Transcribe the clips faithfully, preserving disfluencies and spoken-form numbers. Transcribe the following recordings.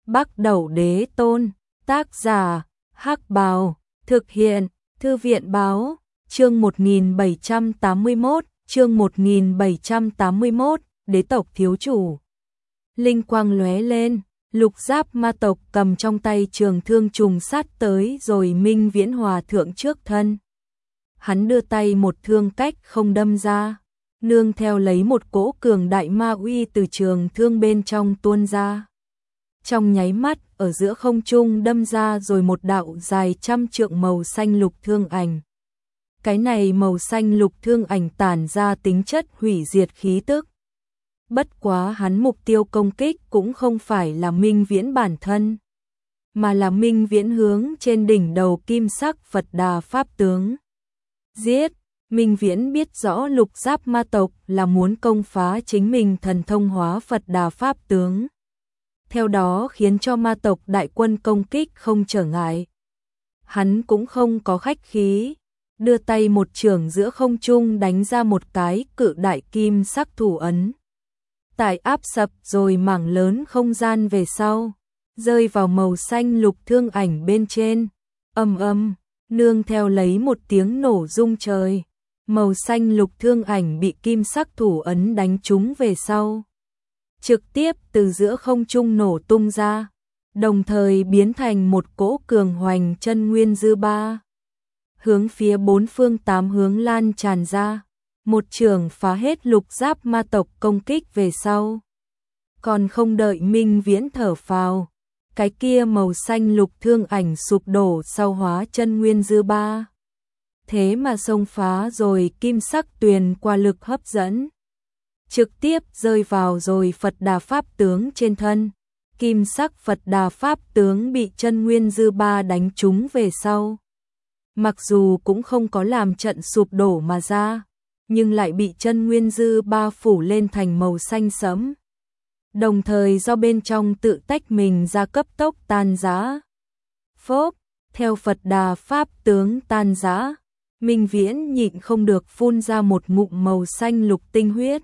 Bắc Đẩu Đế Tôn, tác giả, Hắc Bào, thực hiện, Thư viện Báo, chương một nghìn bảy trăm tám mươi mốt, chương một nghìn bảy trăm tám mươi mốt, đế tộc thiếu chủ. Linh quang lóe lên, Lục Giáp ma tộc cầm trong tay trường thương trùng sát tới rồi Minh Viễn Hòa thượng trước thân. Hắn đưa tay một thương cách không đâm ra, nương theo lấy một cỗ cường đại ma uy từ trường thương bên trong tuôn ra. Trong nháy mắt, ở giữa không trung đâm ra rồi một đạo dài trăm trượng màu xanh lục thương ảnh. Cái này màu xanh lục thương ảnh tản ra tính chất hủy diệt khí tức. Bất quá hắn mục tiêu công kích cũng không phải là Minh Viễn bản thân, mà là Minh Viễn hướng trên đỉnh đầu kim sắc Phật Đà Pháp tướng. Giết! Minh Viễn biết rõ Lục Giáp ma tộc là muốn công phá chính mình thần thông hóa Phật Đà Pháp tướng. Theo đó khiến cho ma tộc đại quân công kích không trở ngại. Hắn cũng không có khách khí, đưa tay một chưởng giữa không trung đánh ra một cái cự đại kim sắc thủ ấn. Tại áp sập rồi mảng lớn không gian về sau, rơi vào màu xanh lục thương ảnh bên trên. Ầm ầm, nương theo lấy một tiếng nổ rung trời, màu xanh lục thương ảnh bị kim sắc thủ ấn đánh trúng về sau, trực tiếp từ giữa không trung nổ tung ra, đồng thời biến thành một cỗ cường hoành chân nguyên dư ba, hướng phía bốn phương tám hướng lan tràn ra, một chưởng phá hết Lục Giáp ma tộc công kích về sau. Còn không đợi Minh Viễn thở phào, cái kia màu xanh lục thương ảnh sụp đổ sau hóa chân nguyên dư ba. Thế mà xông phá rồi kim sắc tuyền qua lực hấp dẫn, trực tiếp rơi vào rồi Phật Đà Pháp tướng trên thân. Kim sắc Phật Đà Pháp tướng bị chân nguyên dư ba đánh trúng về sau. Mặc dù cũng không có làm trận sụp đổ mà ra, nhưng lại bị chân nguyên dư ba phủ lên thành màu xanh sẫm. Đồng thời do bên trong tự tách mình ra cấp tốc tan rã. Phốp, theo Phật Đà Pháp tướng tan rã, Minh Viễn nhịn không được phun ra một ngụm màu xanh lục tinh huyết.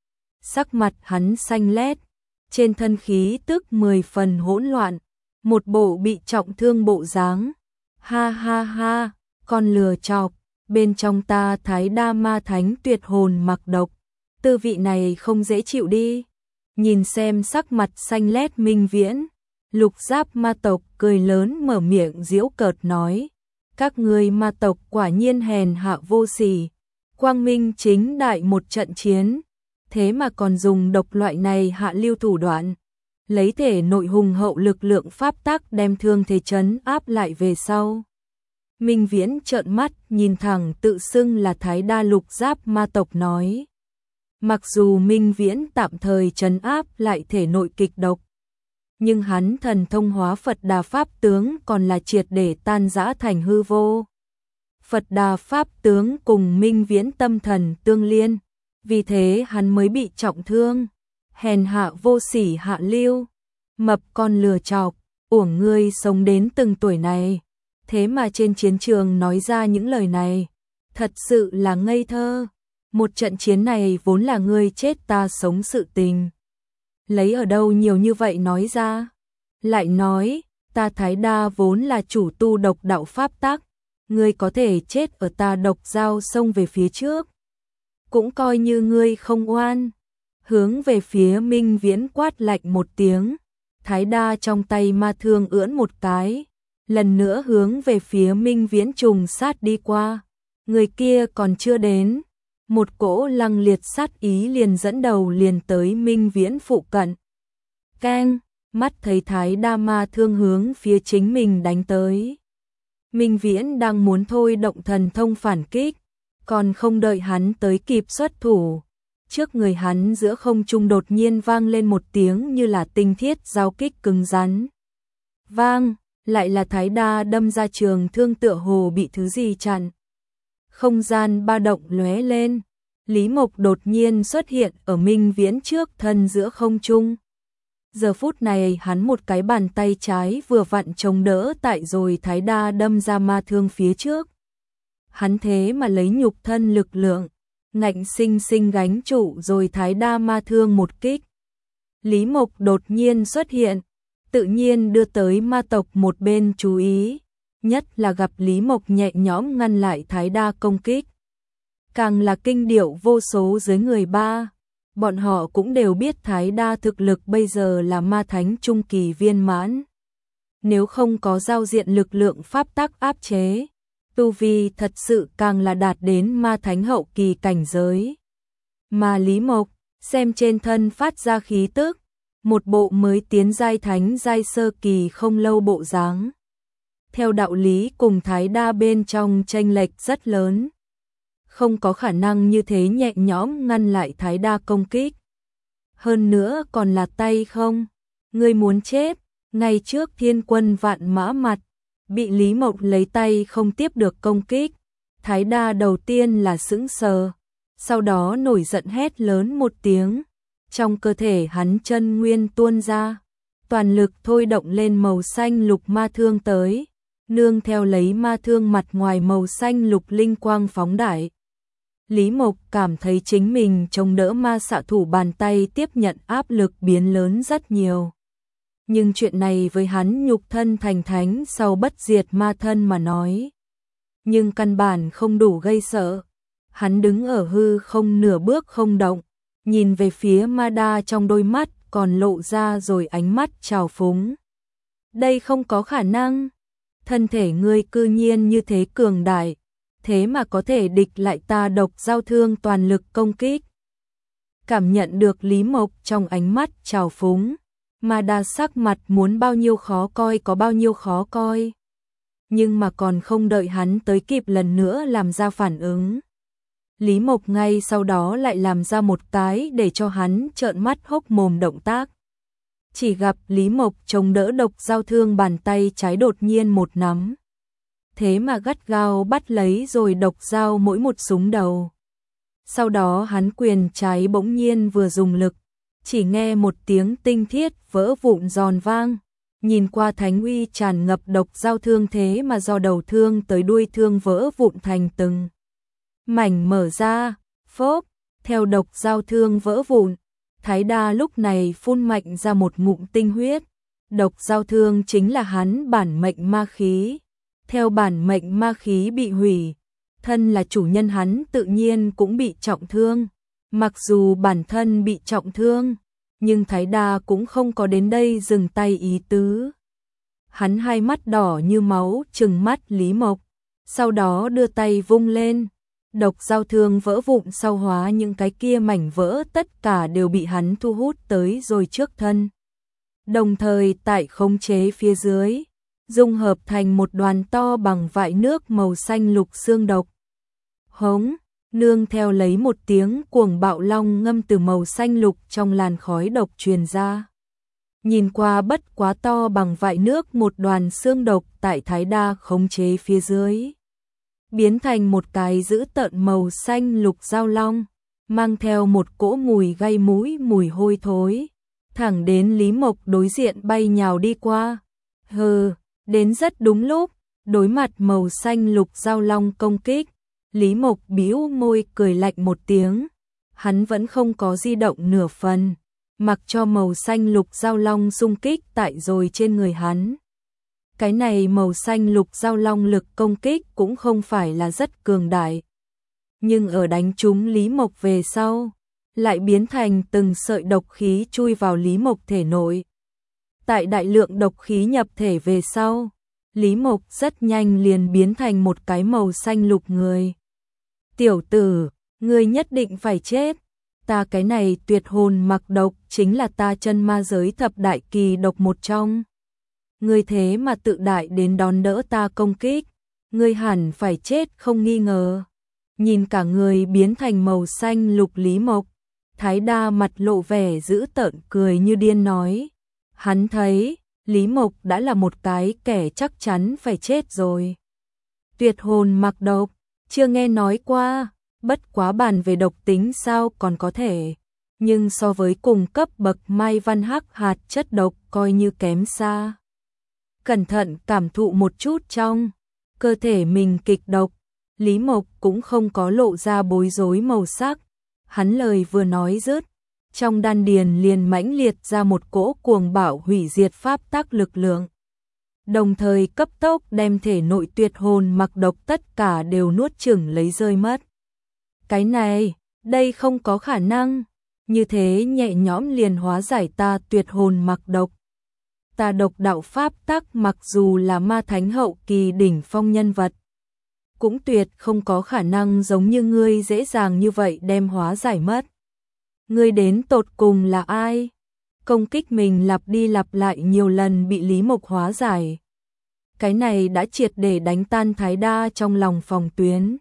Sắc mặt hắn xanh lét, trên thân khí tức mười phần hỗn loạn, một bộ bị trọng thương bộ dáng. Ha ha ha, con lừa chọc, bên trong ta Thái Đa Ma Thánh tuyệt hồn mặc độc, tư vị này không dễ chịu đi. Nhìn xem sắc mặt xanh lét Minh Viễn, Lục Giáp ma tộc cười lớn mở miệng giễu cợt nói: các ngươi ma tộc quả nhiên hèn hạ vô sỉ, quang minh chính đại một trận chiến, thế mà còn dùng độc loại này hạ lưu thủ đoạn, lấy thể nội hùng hậu lực lượng pháp tắc đem thương thế trấn áp lại về sau. Minh Viễn trợn mắt nhìn thẳng tự xưng là Thái Đa Lục Giáp ma tộc nói. Mặc dù Minh Viễn tạm thời trấn áp lại thể nội kịch độc, nhưng hắn thần thông hóa Phật Đà Pháp tướng còn là triệt để tan rã thành hư vô. Phật Đà Pháp tướng cùng Minh Viễn tâm thần tương liên, vì thế hắn mới bị trọng thương. Hèn hạ vô sỉ hạ lưu, mập con lừa chọc, uổng ngươi sống đến từng tuổi này, thế mà trên chiến trường nói ra những lời này, thật sự là ngây thơ. Một trận chiến này vốn là ngươi chết ta sống sự tình, lấy ở đâu nhiều như vậy nói ra. Lại nói, ta Thái Đa vốn là chủ tu độc đạo pháp tắc, ngươi có thể chết ở ta độc giao xông về phía trước, cũng coi như ngươi không oan. Hướng về phía Minh Viễn quát lạnh một tiếng, Thái Đa trong tay ma thương ưỡn một cái, lần nữa hướng về phía Minh Viễn trùng sát đi qua. Người kia còn chưa đến, một cỗ lăng liệt sát ý liền dẫn đầu liền tới Minh Viễn phụ cận. Keng, mắt thấy Thái Đa ma thương hướng phía chính mình đánh tới. Minh Viễn đang muốn thôi động thần thông phản kích, còn không đợi hắn tới kịp xuất thủ, trước người hắn giữa không trung đột nhiên vang lên một tiếng như là tinh thiết giao kích cứng rắn. Vang, lại là Thái Đa đâm ra trường thương tựa hồ bị thứ gì chặn. Không gian ba động lóe lên, Lý Mộc đột nhiên xuất hiện ở Minh Viễn trước thân giữa không trung. Giờ phút này hắn một cái bàn tay trái vừa vặn chống đỡ tại rồi Thái Đa đâm ra ma thương phía trước. Hắn thế mà lấy nhục thân lực lượng, ngạnh sinh sinh gánh trụ rồi Thái Đa ma thương một kích. Lý Mộc đột nhiên xuất hiện, tự nhiên đưa tới ma tộc một bên chú ý, nhất là gặp Lý Mộc nhẹ nhõm ngăn lại Thái Đa công kích. Càng là kinh điệu vô số dưới người ba, bọn họ cũng đều biết Thái Đa thực lực bây giờ là ma thánh trung kỳ viên mãn. Nếu không có giao diện lực lượng pháp tắc áp chế, tu vi thật sự càng là đạt đến ma thánh hậu kỳ cảnh giới. Mà Lý Mộc, xem trên thân phát ra khí tức, một bộ mới tiến giai thánh giai sơ kỳ không lâu bộ dáng. Theo đạo lý cùng Thái Đa bên trong chênh lệch rất lớn. Không có khả năng như thế nhẹ nhõm ngăn lại Thái Đa công kích. Hơn nữa còn là tay không. Ngươi muốn chết, ngay trước thiên quân vạn mã mặt, bị Lý Mộc lấy tay không tiếp được công kích. Thái Đa đầu tiên là sững sờ, sau đó nổi giận hét lớn một tiếng. Trong cơ thể hắn chân nguyên tuôn ra, toàn lực thôi động lên màu xanh lục ma thương tới, nương theo lấy ma thương mặt ngoài màu xanh lục linh quang phóng đại. Lý Mộc cảm thấy chính mình chống đỡ ma xạ thủ bàn tay tiếp nhận áp lực biến lớn rất nhiều. Nhưng chuyện này với hắn nhục thân thành thánh sau bất diệt ma thân mà nói, nhưng căn bản không đủ gây sợ. Hắn đứng ở hư không nửa bước không động, nhìn về phía Ma Đa trong đôi mắt còn lộ ra rồi ánh mắt trào phúng. Đây không có khả năng, thân thể ngươi cư nhiên như thế cường đại, thế mà có thể địch lại ta độc giao thương toàn lực công kích. Cảm nhận được Lý Mộc trong ánh mắt trào phúng, Ma Đa sắc mặt muốn bao nhiêu khó coi có bao nhiêu khó coi. Nhưng mà còn không đợi hắn tới kịp lần nữa làm ra phản ứng, Lý Mộc ngay sau đó lại làm ra một cái để cho hắn trợn mắt hốc mồm động tác. Chỉ gặp Lý Mộc chống đỡ độc giao thương bàn tay trái đột nhiên một nắm. Thế mà gắt gao bắt lấy rồi độc dao mỗi một súng đầu. Sau đó hắn quyền trái bỗng nhiên vừa dùng lực, chỉ nghe một tiếng tinh thiết vỡ vụn giòn vang. Nhìn qua thánh uy tràn ngập độc giao thương thế mà do đầu thương tới đuôi thương vỡ vụn thành từng mảnh mở ra, phốp, theo độc giao thương vỡ vụn. Thái Đa lúc này phun mạnh ra một ngụm tinh huyết. Độc giao thương chính là hắn bản mệnh ma khí. Theo bản mệnh ma khí bị hủy, thân là chủ nhân hắn tự nhiên cũng bị trọng thương. Mặc dù bản thân bị trọng thương, nhưng Thái Đa cũng không có đến đây dừng tay ý tứ. Hắn hai mắt đỏ như máu trừng mắt Lý Mộc, sau đó đưa tay vung lên. Độc giao thương vỡ vụn sau hóa những cái kia mảnh vỡ tất cả đều bị hắn thu hút tới rồi trước thân. Đồng thời tại khống chế phía dưới, dung hợp thành một đoàn to bằng vại nước màu xanh lục xương độc. Hống, nương theo lấy một tiếng cuồng bạo long ngâm từ màu xanh lục trong làn khói độc truyền ra. Nhìn qua bất quá to bằng vại nước một đoàn xương độc tại Thái Đa khống chế phía dưới, biến thành một cái dữ tợn màu xanh lục dao long, mang theo một cỗ mùi gây mũi mùi hôi thối, thẳng đến Lý Mộc đối diện bay nhào đi qua. Hừ, đến rất đúng lúc, đối mặt màu xanh lục dao long công kích, Lý Mộc bĩu môi cười lạnh một tiếng, hắn vẫn không có di động nửa phần, mặc cho màu xanh lục dao long xung kích tại rồi trên người hắn. Cái này màu xanh lục dao long lực công kích cũng không phải là rất cường đại, nhưng ở đánh trúng Lý Mộc về sau, lại biến thành từng sợi độc khí chui vào Lý Mộc thể nội. Tại đại lượng độc khí nhập thể về sau, Lý Mộc rất nhanh liền biến thành một cái màu xanh lục người. Tiểu tử, ngươi nhất định phải chết. Ta cái này tuyệt hồn mặc độc chính là ta chân ma giới thập đại kỳ độc một trong. Ngươi thế mà tự đại đến đón đỡ ta công kích, ngươi hẳn phải chết không nghi ngờ. Nhìn cả người biến thành màu xanh lục Lý Mộc, Thái Đa mặt lộ vẻ dữ tợn cười như điên nói. Hắn thấy, Lý Mộc đã là một cái kẻ chắc chắn phải chết rồi. Tuyệt hồn mặc độc, chưa nghe nói qua, bất quá bàn về độc tính sao còn có thể. Nhưng so với cùng cấp bậc Mai Văn Hắc hạt chất độc coi như kém xa. Cẩn thận cảm thụ một chút trong cơ thể mình kịch độc, Lý Mộc cũng không có lộ ra bối rối màu sắc. Hắn lời vừa nói dứt, trong đan điền liền mãnh liệt ra một cỗ cuồng bạo hủy diệt pháp tắc lực lượng. Đồng thời cấp tốc đem thể nội tuyệt hồn mặc độc tất cả đều nuốt chửng lấy rơi mất. Cái này, đây không có khả năng, như thế nhẹ nhõm liền hóa giải ta tuyệt hồn mặc độc. Ta độc đạo pháp tắc mặc dù là ma thánh hậu kỳ đỉnh phong nhân vật, cũng tuyệt không có khả năng giống như ngươi dễ dàng như vậy đem hóa giải mất. Ngươi đến tột cùng là ai? Công kích mình lặp đi lặp lại nhiều lần bị Lý Mộc hóa giải. Cái này đã triệt để đánh tan Thái Đa trong lòng phòng tuyến.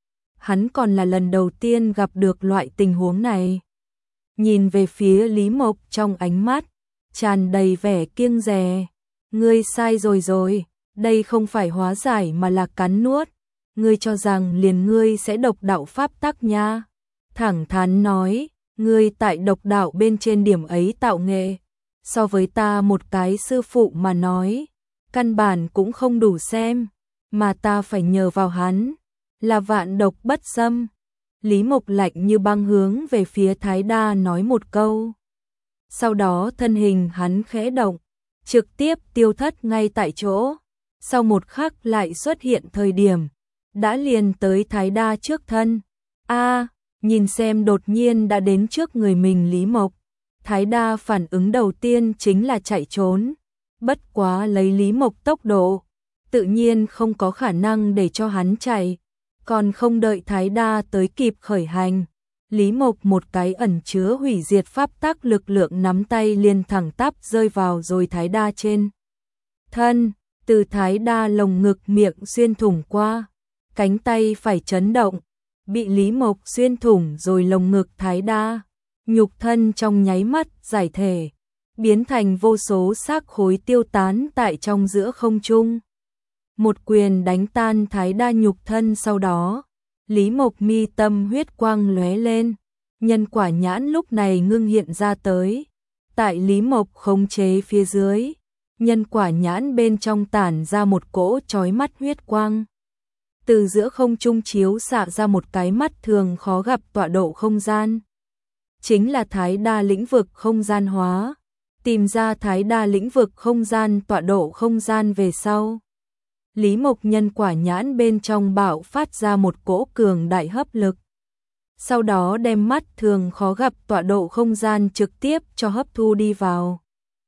Hắn còn là lần đầu tiên gặp được loại tình huống này. Nhìn về phía Lý Mộc trong ánh mắt tràn đầy vẻ kiêng dè. Ngươi sai rồi rồi, đây không phải hóa giải mà là cắn nuốt. Ngươi cho rằng liền ngươi sẽ độc đạo pháp tắc nha. Thẳng thắn nói, ngươi tại độc đạo bên trên điểm ấy tạo nghệ, so với ta một cái sư phụ mà nói, căn bản cũng không đủ xem, mà ta phải nhờ vào hắn, là vạn độc bất xâm. Lý Mộc lạnh như băng hướng về phía Thái Đa nói một câu. Sau đó thân hình hắn khẽ động, trực tiếp tiêu thất ngay tại chỗ. Sau một khắc lại xuất hiện thời điểm, đã liền tới Thái Đa trước thân. A, nhìn xem đột nhiên đã đến trước người mình Lý Mộc. Thái Đa phản ứng đầu tiên chính là chạy trốn. Bất quá lấy Lý Mộc tốc độ, tự nhiên không có khả năng để cho hắn chạy. Còn không đợi Thái Đa tới kịp khởi hành, Lý Mộc một cái ẩn chứa hủy diệt pháp tắc lực lượng nắm tay liền thẳng tắp rơi vào rồi Thái Đa trên thân, từ Thái Đa lồng ngực miệng xuyên thủng qua, cánh tay phải chấn động, bị Lý Mộc xuyên thủng rồi lồng ngực Thái Đa, nhục thân trong nháy mắt giải thể, biến thành vô số xác khối tiêu tán tại trong giữa không trung. Một quyền đánh tan Thái Đa nhục thân sau đó, Lý Mộc mi tâm huyết quang lóe lên, nhân quả nhãn lúc này ngưng hiện ra tới. Tại Lý Mộc khống chế phía dưới, nhân quả nhãn bên trong tản ra một cỗ chói mắt huyết quang. Từ giữa không trung chiếu xạ ra một cái mắt thường khó gặp tọa độ không gian. Chính là Thái Đa lĩnh vực không gian hóa. Tìm ra Thái Đa lĩnh vực không gian tọa độ không gian về sau. Lý Mộc nhân quả nhãn bên trong bạo phát ra một cỗ cường đại hấp lực. Sau đó đem mắt thường khó gặp tọa độ không gian trực tiếp cho hấp thu đi vào.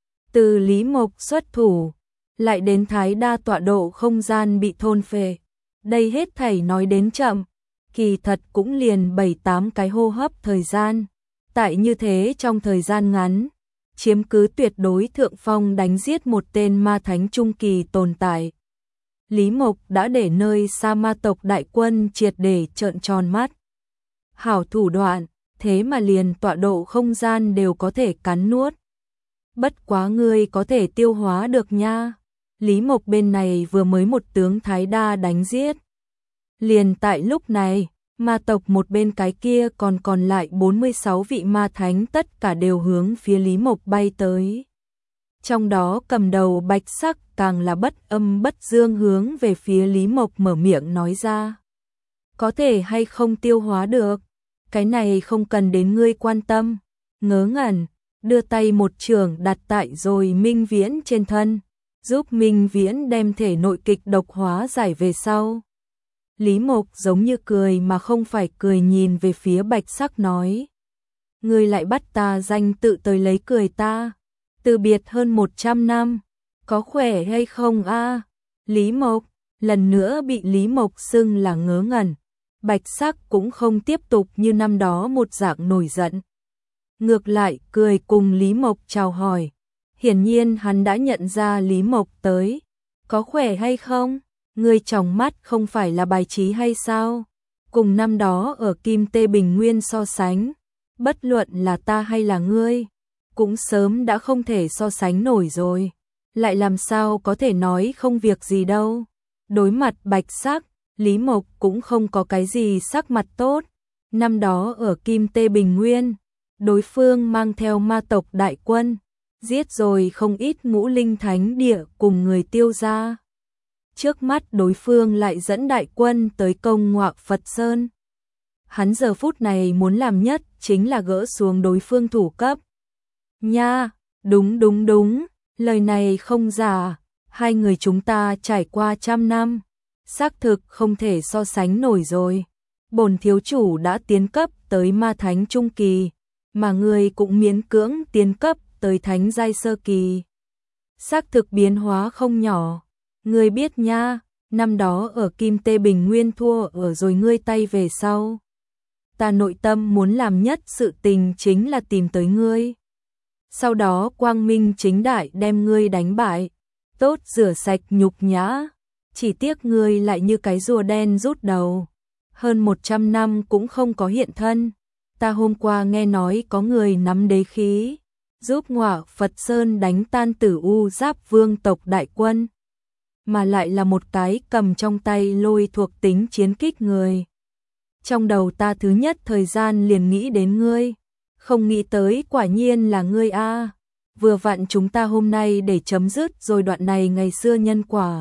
Từ Lý Mộc xuất thủ, lại đến Thái Đa tọa độ không gian bị thôn phệ. Đây hết thảy nói đến chậm, kỳ thật cũng liền bảy tám cái hô hấp thời gian. Tại như thế trong thời gian ngắn, chiếm cứ tuyệt đối thượng phong đánh giết một tên ma thánh trung kỳ tồn tại. Lý Mộc đã để nơi sa ma tộc đại quân triệt để trợn tròn mắt. Hảo thủ đoạn, thế mà liền tọa độ không gian đều có thể cắn nuốt. Bất quá ngươi có thể tiêu hóa được nha. Lý Mộc bên này vừa mới một tướng Thái Đa đánh giết. Liền tại lúc này, ma tộc một bên cái kia còn còn lại bốn mươi sáu vị ma thánh tất cả đều hướng phía Lý Mộc bay tới. Trong đó cầm đầu bạch sắc càng là bất âm bất dương hướng về phía Lý Mộc mở miệng nói ra. Có thể hay không tiêu hóa được, cái này không cần đến ngươi quan tâm. Ngớ ngẩn, đưa tay một chưởng đặt tại rồi Minh Viễn trên thân, giúp Minh Viễn đem thể nội kịch độc hóa giải về sau. Lý Mộc giống như cười mà không phải cười nhìn về phía bạch sắc nói. Ngươi lại bắt ta danh tự tới lấy cười ta. Từ biệt hơn một trăm năm, có khỏe hay không a? Lý Mộc, lần nữa bị Lý Mộc xưng là ngớ ngẩn. Bạch sắc cũng không tiếp tục như năm đó một dạng nổi giận. Ngược lại cười cùng Lý Mộc chào hỏi. Hiển nhiên hắn đã nhận ra Lý Mộc tới. Có khỏe hay không? Ngươi trong mắt không phải là bài trí hay sao? Cùng năm đó ở Kim Tê Bình Nguyên so sánh, bất luận là ta hay là ngươi, cũng sớm đã không thể so sánh nổi rồi. Lại làm sao có thể nói không việc gì đâu. Đối mặt bạch sắc, Lý Mộc cũng không có cái gì sắc mặt tốt. Năm đó ở Kim Tê Bình Nguyên, đối phương mang theo ma tộc đại quân, giết rồi không ít ngũ linh thánh địa cùng người Tiêu gia. Trước mắt đối phương lại dẫn đại quân tới công Ngọa Phật Sơn. hắn giờ phút này muốn làm nhất chính là gỡ xuống đối phương thủ cấp. Nha, đúng đúng đúng, lời này không giả, hai người chúng ta trải qua trăm năm, xác thực không thể so sánh nổi rồi. Bổn thiếu chủ đã tiến cấp tới ma thánh trung kỳ, mà ngươi cũng miễn cưỡng tiến cấp tới thánh giai sơ kỳ. Xác thực biến hóa không nhỏ, ngươi biết nha, năm đó ở Kim Tê Bình Nguyên thua ở rồi ngươi tay về sau. Ta nội tâm muốn làm nhất sự tình chính là tìm tới ngươi. Sau đó quang minh chính đại đem ngươi đánh bại, tốt rửa sạch nhục nhã, chỉ tiếc ngươi lại như cái rùa đen rút đầu. Hơn một trăm năm cũng không có hiện thân, ta hôm qua nghe nói có người nắm đế khí, giúp Ngọa Phật Sơn đánh tan Tử U Giáp Vương tộc đại quân, mà lại là một cái cầm trong tay lôi thuộc tính chiến kích người. Trong đầu ta thứ nhất thời gian liền nghĩ đến ngươi, không nghĩ tới quả nhiên là ngươi a. Vừa vặn chúng ta hôm nay để chấm dứt rồi đoạn này ngày xưa nhân quả.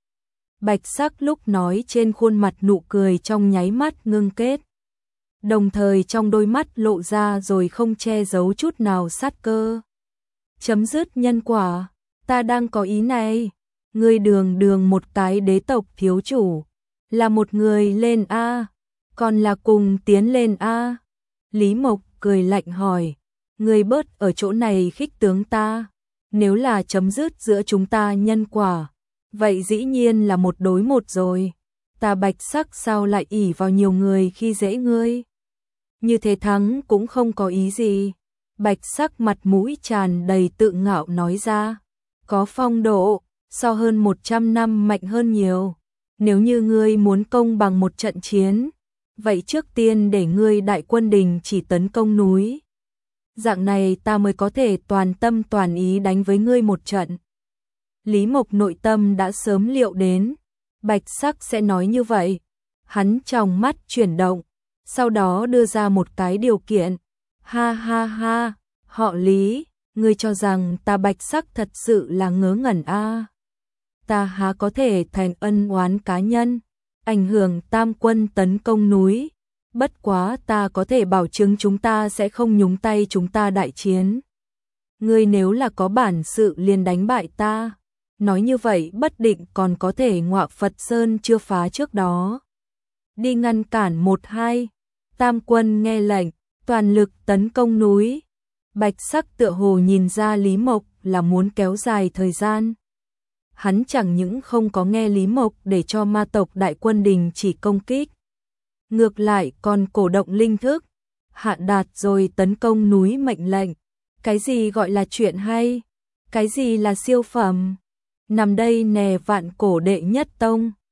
Bạch Sắc lúc nói trên khuôn mặt nụ cười trong nháy mắt ngưng kết, đồng thời trong đôi mắt lộ ra rồi không che giấu chút nào sát cơ. Chấm dứt nhân quả, ta đang có ý này, ngươi đường đường một cái đế tộc thiếu chủ, là một người lên a, còn là cùng tiến lên a? Lý Mộc cười lạnh hỏi, ngươi bớt ở chỗ này khích tướng ta, nếu là chấm dứt giữa chúng ta nhân quả, vậy dĩ nhiên là một đối một rồi, ta Bạch Sắc sao lại ỷ vào nhiều người khi dễ ngươi? Như thế thắng cũng không có ý gì. Bạch Sắc mặt mũi tràn đầy tự ngạo nói ra, có phong độ, so hơn một trăm năm mạnh hơn nhiều. Nếu như ngươi muốn công bằng một trận chiến, vậy trước tiên để ngươi đại quân đình chỉ tấn công núi. Dạng này ta mới có thể toàn tâm toàn ý đánh với ngươi một trận. Lý Mộc nội tâm đã sớm liệu đến, Bạch Sắc sẽ nói như vậy. Hắn trong mắt chuyển động, sau đó đưa ra một cái điều kiện. Ha ha ha, họ Lý, ngươi cho rằng ta Bạch Sắc thật sự là ngớ ngẩn a? À? Ta há có thể thành ân oán cá nhân, ảnh hưởng tam quân tấn công núi. Bất quá ta có thể bảo chứng chúng ta sẽ không nhúng tay chúng ta đại chiến. Ngươi nếu là có bản sự liền đánh bại ta. Nói như vậy bất định còn có thể Ngọa Phật Sơn chưa phá trước đó. Đi ngăn cản một hai. Tam quân nghe lệnh, toàn lực tấn công núi. Bạch Sắc tựa hồ nhìn ra Lý Mộc là muốn kéo dài thời gian. Hắn chẳng những không có nghe Lý Mộc để cho ma tộc đại quân đình chỉ công kích, ngược lại còn cổ động linh thức, hạ đạt rồi tấn công núi mệnh lệnh. Cái gì gọi là chuyện hay? Cái gì là siêu phẩm? Nằm đây nè vạn cổ đệ nhất tông.